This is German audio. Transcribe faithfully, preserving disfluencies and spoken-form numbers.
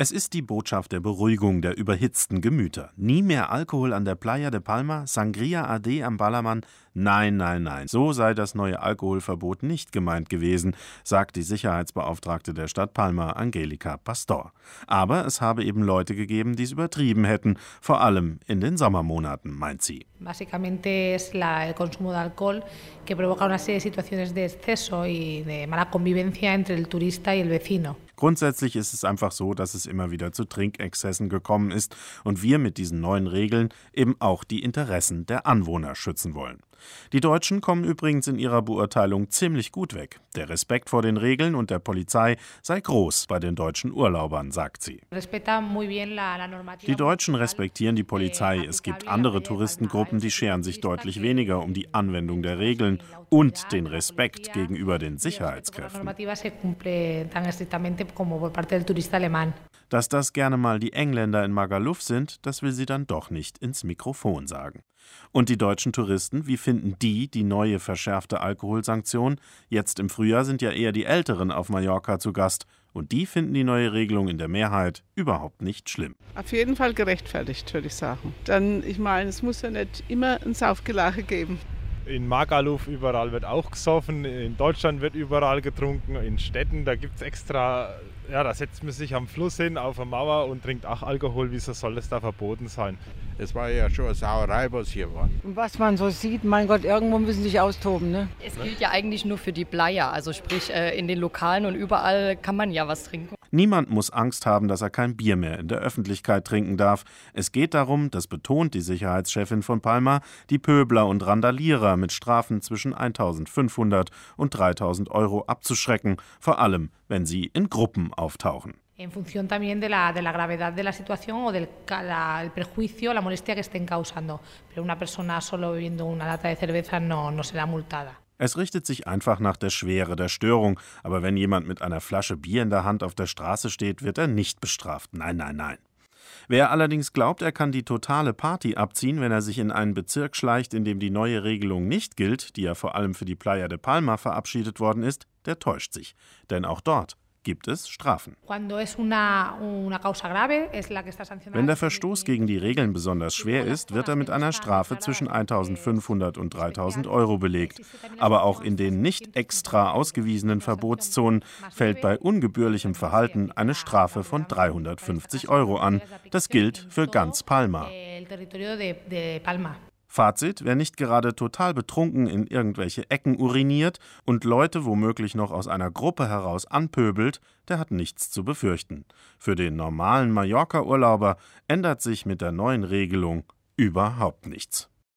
Es ist die Botschaft der Beruhigung der überhitzten Gemüter. Nie mehr Alkohol an der Playa de Palma, Sangria A D am Ballermann. Nein, nein, nein, so sei das neue Alkoholverbot nicht gemeint gewesen, sagt die Sicherheitsbeauftragte der Stadt Palma, Angelika Pastor. Aber es habe eben Leute gegeben, die es übertrieben hätten, vor allem in den Sommermonaten, meint sie. Básicamente es la, el consumo de alcohol que provoca una serie de situaciones de exceso y de mala convivencia entre el turista y el vecino. Grundsätzlich ist es einfach so, dass es immer wieder zu Trinkexzessen gekommen ist und wir mit diesen neuen Regeln eben auch die Interessen der Anwohner schützen wollen. Die Deutschen kommen übrigens in ihrer Beurteilung ziemlich gut weg. Der Respekt vor den Regeln und der Polizei sei groß bei den deutschen Urlaubern, sagt sie. Die Deutschen respektieren die Polizei. Es gibt andere Touristengruppen, die scheren sich deutlich weniger um die Anwendung der Regeln und den Respekt gegenüber den Sicherheitskräften. Dass das gerne mal die Engländer in Magaluf sind, das will sie dann doch nicht ins Mikrofon sagen. Und die deutschen Touristen, wie finden die die neue verschärfte Alkoholsanktion? Jetzt im Frühjahr sind ja eher die Älteren auf Mallorca zu Gast. Und die finden die neue Regelung in der Mehrheit überhaupt nicht schlimm. Auf jeden Fall gerechtfertigt, würde ich sagen. Dann, ich meine, es muss ja nicht immer ein Saufgelache geben. In Magaluf überall wird auch gesoffen, in Deutschland wird überall getrunken, in Städten, da gibt es extra, ja, da setzt man sich am Fluss hin, auf eine Mauer und trinkt auch Alkohol. Wieso soll das da verboten sein? Es war ja schon eine Sauerei, was hier war. Was man so sieht, mein Gott, irgendwo müssen sie sich austoben, ne? Es gilt ja eigentlich nur für die Playa, also sprich in den Lokalen und überall kann man ja was trinken. Niemand muss Angst haben, dass er kein Bier mehr in der Öffentlichkeit trinken darf. Es geht darum, das betont die Sicherheitschefin von Palma, die Pöbler und Randalierer mit Strafen zwischen eintausendfünfhundert und dreitausend Euro abzuschrecken, vor allem, wenn sie in Gruppen auftauchen. En función también de la, de la gravedad de la situación o del la, el perjuicio, la molestia que estén causando. Pero una persona solo bebiendo una lata de cerveza no, no será multada. Es richtet sich einfach nach der Schwere der Störung, aber wenn jemand mit einer Flasche Bier in der Hand auf der Straße steht, wird er nicht bestraft. Nein, nein, nein. Wer allerdings glaubt, er kann die totale Party abziehen, wenn er sich in einen Bezirk schleicht, in dem die neue Regelung nicht gilt, die ja vor allem für die Playa de Palma verabschiedet worden ist, der täuscht sich. Denn auch dort gibt es Strafen. Wenn der Verstoß gegen die Regeln besonders schwer ist, wird er mit einer Strafe zwischen eintausendfünfhundert und dreitausend Euro belegt. Aber auch in den nicht extra ausgewiesenen Verbotszonen fällt bei ungebührlichem Verhalten eine Strafe von dreihundertfünfzig Euro an. Das gilt für ganz Palma. Fazit: Wer nicht gerade total betrunken in irgendwelche Ecken uriniert und Leute womöglich noch aus einer Gruppe heraus anpöbelt, der hat nichts zu befürchten. Für den normalen Mallorca-Urlauber ändert sich mit der neuen Regelung überhaupt nichts.